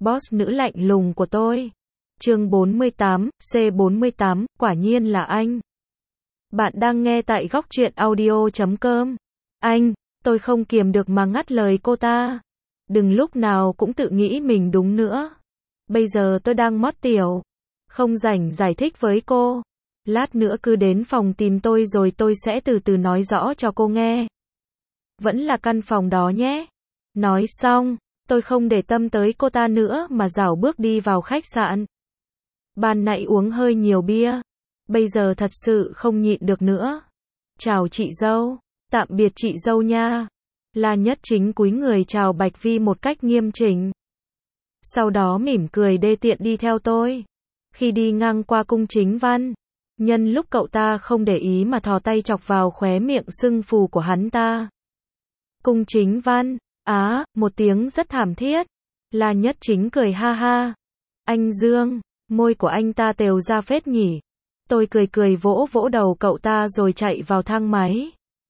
Boss nữ lạnh lùng của tôi. Chương 48, C48, quả nhiên là anh. Bạn đang nghe tại góc truyện audio.com. Anh, tôi không kiềm được mà ngắt lời cô ta. Đừng lúc nào cũng tự nghĩ mình đúng nữa. Bây giờ tôi đang mót tiểu. Không rảnh giải thích với cô. Lát nữa cứ đến phòng tìm tôi rồi tôi sẽ từ từ nói rõ cho cô nghe. Vẫn là căn phòng đó nhé. Nói xong, tôi không để tâm tới cô ta nữa mà rảo bước đi vào khách sạn. Ban nãy uống hơi nhiều bia. Bây giờ thật sự không nhịn được nữa. Chào chị dâu. Tạm biệt chị dâu nha. La Nhất Chính cúi người chào Bạch Vi một cách nghiêm chỉnh. Sau đó mỉm cười đê tiện đi theo tôi. Khi đi ngang qua cung Chính Văn, nhân lúc cậu ta không để ý mà thò tay chọc vào khóe miệng sưng phù của hắn ta. Cung Chính Văn, một tiếng rất thảm thiết. La Nhất Chính cười ha ha. Anh Dương, môi của anh ta tều ra phết nhỉ. Tôi cười vỗ vỗ đầu cậu ta rồi chạy vào thang máy.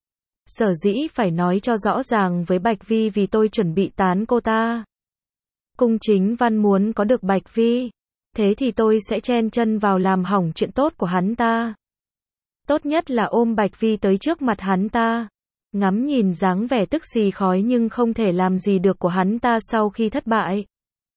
Sở dĩ phải nói cho rõ ràng với Bạch Vi vì tôi chuẩn bị tán cô ta. Cung Chính Văn muốn có được Bạch Vi, thế thì tôi sẽ chen chân vào làm hỏng chuyện tốt của hắn ta. Tốt nhất là ôm Bạch Vi tới trước mặt hắn ta, ngắm nhìn dáng vẻ tức xì khói nhưng không thể làm gì được của hắn ta sau khi thất bại.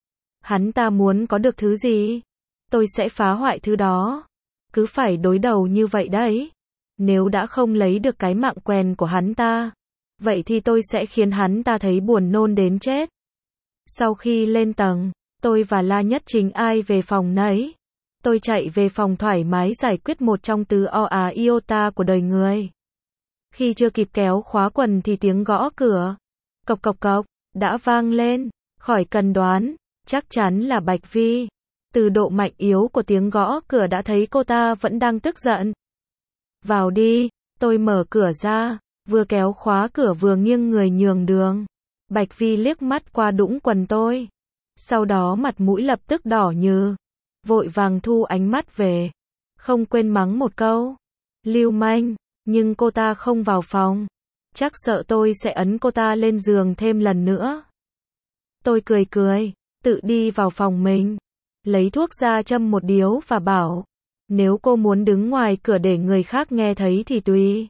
Hắn ta muốn có được thứ gì, tôi sẽ phá hoại thứ đó. Cứ phải đối đầu như vậy đấy. Nếu đã không lấy được cái mạng quèn của hắn ta, vậy thì tôi sẽ khiến hắn ta thấy buồn nôn đến chết. Sau khi lên tầng, tôi và La Nhất Chính ai về phòng nấy. Tôi chạy về phòng thoải mái giải quyết một trong tứ iota của đời người. Khi chưa kịp kéo khóa quần thì tiếng gõ cửa, cộc cộc cộc, đã vang lên. Khỏi cần đoán, chắc chắn là Bạch Vi. Từ độ mạnh yếu của tiếng gõ cửa đã thấy cô ta vẫn đang tức giận. Vào đi, tôi mở cửa ra, vừa kéo khóa cửa vừa nghiêng người nhường đường. Bạch Vi liếc mắt qua đũng quần tôi. Sau đó mặt mũi lập tức đỏ như. Vội vàng thu ánh mắt về. Không quên mắng một câu. Lưu manh, nhưng cô ta không vào phòng. Chắc sợ tôi sẽ ấn cô ta lên giường thêm lần nữa. Tôi cười, tự đi vào phòng mình. Lấy thuốc ra châm một điếu và bảo. Nếu cô muốn đứng ngoài cửa để người khác nghe thấy thì tùy.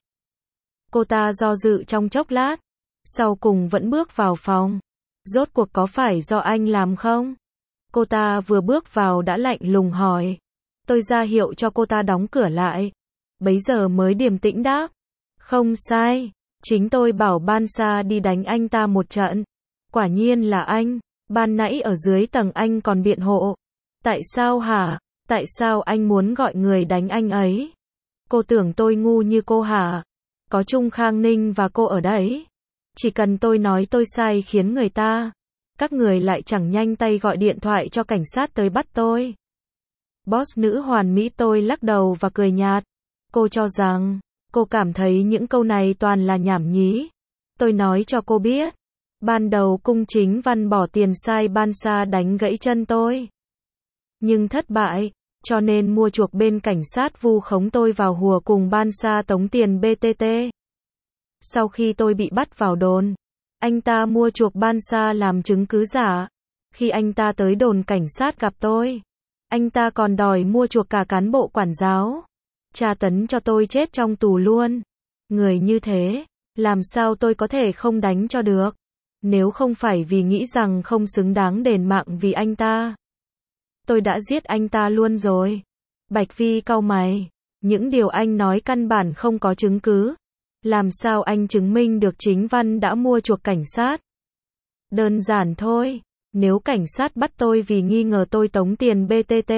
Cô ta do dự trong chốc lát. Sau cùng vẫn bước vào phòng. Rốt cuộc có phải do anh làm không? Cô ta vừa bước vào đã lạnh lùng hỏi. Tôi ra hiệu cho cô ta đóng cửa lại. Bấy giờ mới điềm tĩnh đáp. Không sai. Chính tôi bảo Bansa đi đánh anh ta một trận. Quả nhiên là anh. Ban nãy ở dưới tầng anh còn biện hộ. Tại sao hả? Tại sao anh muốn gọi người đánh anh ấy? Cô tưởng tôi ngu như cô hả? Có Trung Khang Ninh và cô ở đấy. Chỉ cần tôi nói tôi sai khiến người ta. Các người lại chẳng nhanh tay gọi điện thoại cho cảnh sát tới bắt tôi. Boss nữ hoàn mỹ tôi lắc đầu và cười nhạt. Cô cho rằng, cô cảm thấy những câu này toàn là nhảm nhí. Tôi nói cho cô biết. Ban đầu cung Chính Văn bỏ tiền sai Bansa đánh gãy chân tôi. Nhưng thất bại, cho nên mua chuộc bên cảnh sát vu khống tôi vào hùa cùng Bansa tống tiền BTT. Sau khi tôi bị bắt vào đồn, anh ta mua chuộc Bansa làm chứng cứ giả. Khi anh ta tới đồn cảnh sát gặp tôi, anh ta còn đòi mua chuộc cả cán bộ quản giáo. Tra tấn cho tôi chết trong tù luôn. Người như thế, làm sao tôi có thể không đánh cho được? Nếu không phải vì nghĩ rằng không xứng đáng đền mạng vì anh ta, tôi đã giết anh ta luôn rồi. Bạch Vi cau mày. Những điều anh nói căn bản không có chứng cứ. Làm sao anh chứng minh được Chính Văn đã mua chuộc cảnh sát? Đơn giản thôi. Nếu cảnh sát bắt tôi vì nghi ngờ tôi tống tiền BTT,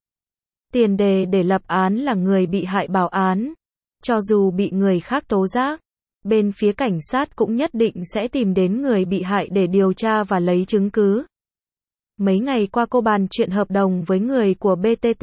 tiền đề để lập án là người bị hại báo án. Cho dù bị người khác tố giác, bên phía cảnh sát cũng nhất định sẽ tìm đến người bị hại để điều tra và lấy chứng cứ. Mấy ngày qua cô bàn chuyện hợp đồng với người của BTT.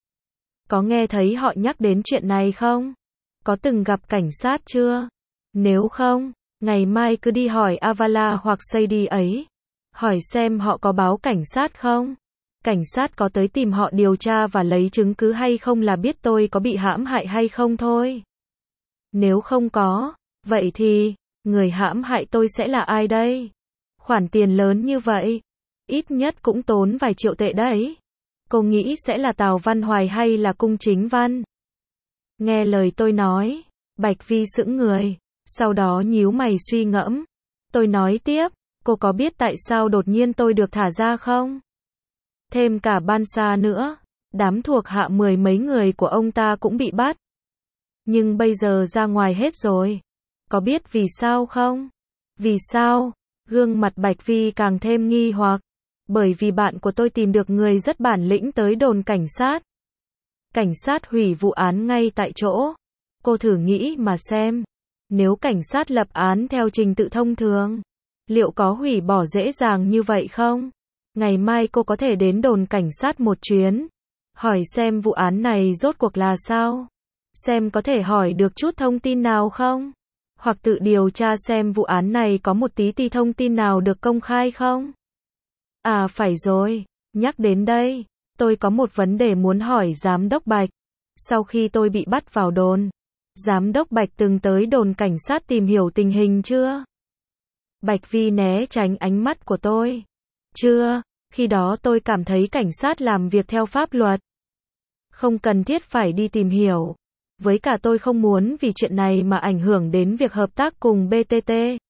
Có nghe thấy họ nhắc đến chuyện này không? Có từng gặp cảnh sát chưa? Nếu không, ngày mai cứ đi hỏi Avala hoặc Sadie ấy. Hỏi xem họ có báo cảnh sát không? Cảnh sát có tới tìm họ điều tra và lấy chứng cứ hay không là biết tôi có bị hãm hại hay không thôi. Nếu không có, vậy thì, người hãm hại tôi sẽ là ai đây? Khoản tiền lớn như vậy, ít nhất cũng tốn vài triệu tệ đấy. Cô nghĩ sẽ là Tào Văn Hoài hay là Cung Chính Văn? Nghe lời tôi nói, Bạch Vi sững người, sau đó nhíu mày suy ngẫm. Tôi nói tiếp, cô có biết tại sao đột nhiên tôi được thả ra không? Thêm cả Ban Sa nữa, đám thuộc hạ 10 mấy người của ông ta cũng bị bắt. Nhưng bây giờ ra ngoài hết rồi. Có biết vì sao không? Vì sao? Gương mặt Bạch Vi càng thêm nghi hoặc. Bởi vì bạn của tôi tìm được người rất bản lĩnh tới đồn cảnh sát. Cảnh sát hủy vụ án ngay tại chỗ. Cô thử nghĩ mà xem. Nếu cảnh sát lập án theo trình tự thông thường, liệu có hủy bỏ dễ dàng như vậy không? Ngày mai cô có thể đến đồn cảnh sát một chuyến. Hỏi xem vụ án này rốt cuộc là sao? Xem có thể hỏi được chút thông tin nào không? Hoặc tự điều tra xem vụ án này có một tí thông tin nào được công khai không? À phải rồi, nhắc đến đây, tôi có một vấn đề muốn hỏi Giám đốc Bạch. Sau khi tôi bị bắt vào đồn, Giám đốc Bạch từng tới đồn cảnh sát tìm hiểu tình hình chưa? Bạch Vi né tránh ánh mắt của tôi. Chưa, khi đó tôi cảm thấy cảnh sát làm việc theo pháp luật. Không cần thiết phải đi tìm hiểu. Với cả tôi không muốn vì chuyện này mà ảnh hưởng đến việc hợp tác cùng BTT.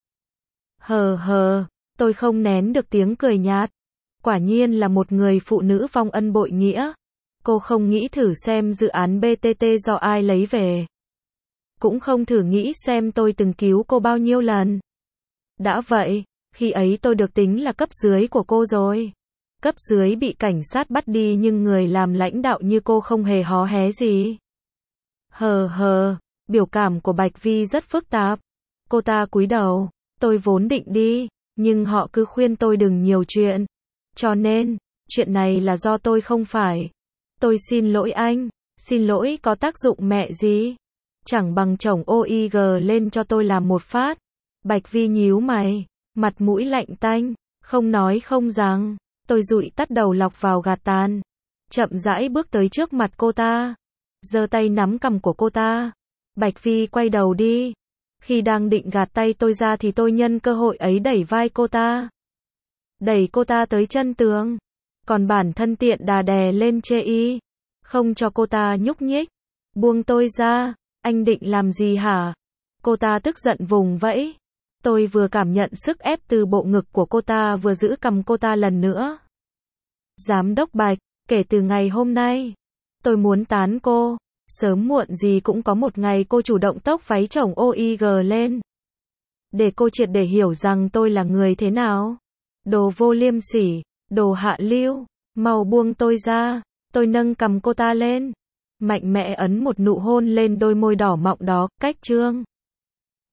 Tôi không nén được tiếng cười nhạt. Quả nhiên là một người phụ nữ vong ân bội nghĩa. Cô không nghĩ thử xem dự án BTT do ai lấy về. Cũng không thử nghĩ xem tôi từng cứu cô bao nhiêu lần. Đã vậy, khi ấy tôi được tính là cấp dưới của cô rồi. Cấp dưới bị cảnh sát bắt đi nhưng người làm lãnh đạo như cô không hề hó hé gì. Biểu cảm của Bạch Vi rất phức tạp. Cô ta cúi đầu, tôi vốn định đi, nhưng họ cứ khuyên tôi đừng nhiều chuyện. Cho nên, chuyện này là do tôi không phải. Tôi xin lỗi anh, xin lỗi có tác dụng mẹ gì. Chẳng bằng chồng OIG lên cho tôi làm một phát. Bạch Vi nhíu mày, mặt mũi lạnh tanh, không nói không rằng. Tôi dụi tắt đầu lọc vào gạt tàn. Chậm rãi bước tới trước mặt cô ta. Giơ tay nắm cằm của cô ta. Bạch Vi quay đầu đi. Khi đang định gạt tay tôi ra thì tôi nhân cơ hội ấy đẩy vai cô ta. Đẩy cô ta tới chân tường. Còn bản thân tiện đà đè lên chê y. Không cho cô ta nhúc nhích. Buông tôi ra. Anh định làm gì hả? Cô ta tức giận vùng vẫy. Tôi vừa cảm nhận sức ép từ bộ ngực của cô ta vừa giữ cằm cô ta lần nữa. Giám đốc Bạch, kể từ ngày hôm nay, tôi muốn tán cô. Sớm muộn gì cũng có một ngày cô chủ động tốc váy chồng OIG lên. Để cô triệt để hiểu rằng tôi là người thế nào. Đồ vô liêm sỉ, đồ hạ lưu, mau buông tôi ra. Tôi nâng cằm cô ta lên. Mạnh mẽ ấn một nụ hôn lên đôi môi đỏ mọng đó, cách chương.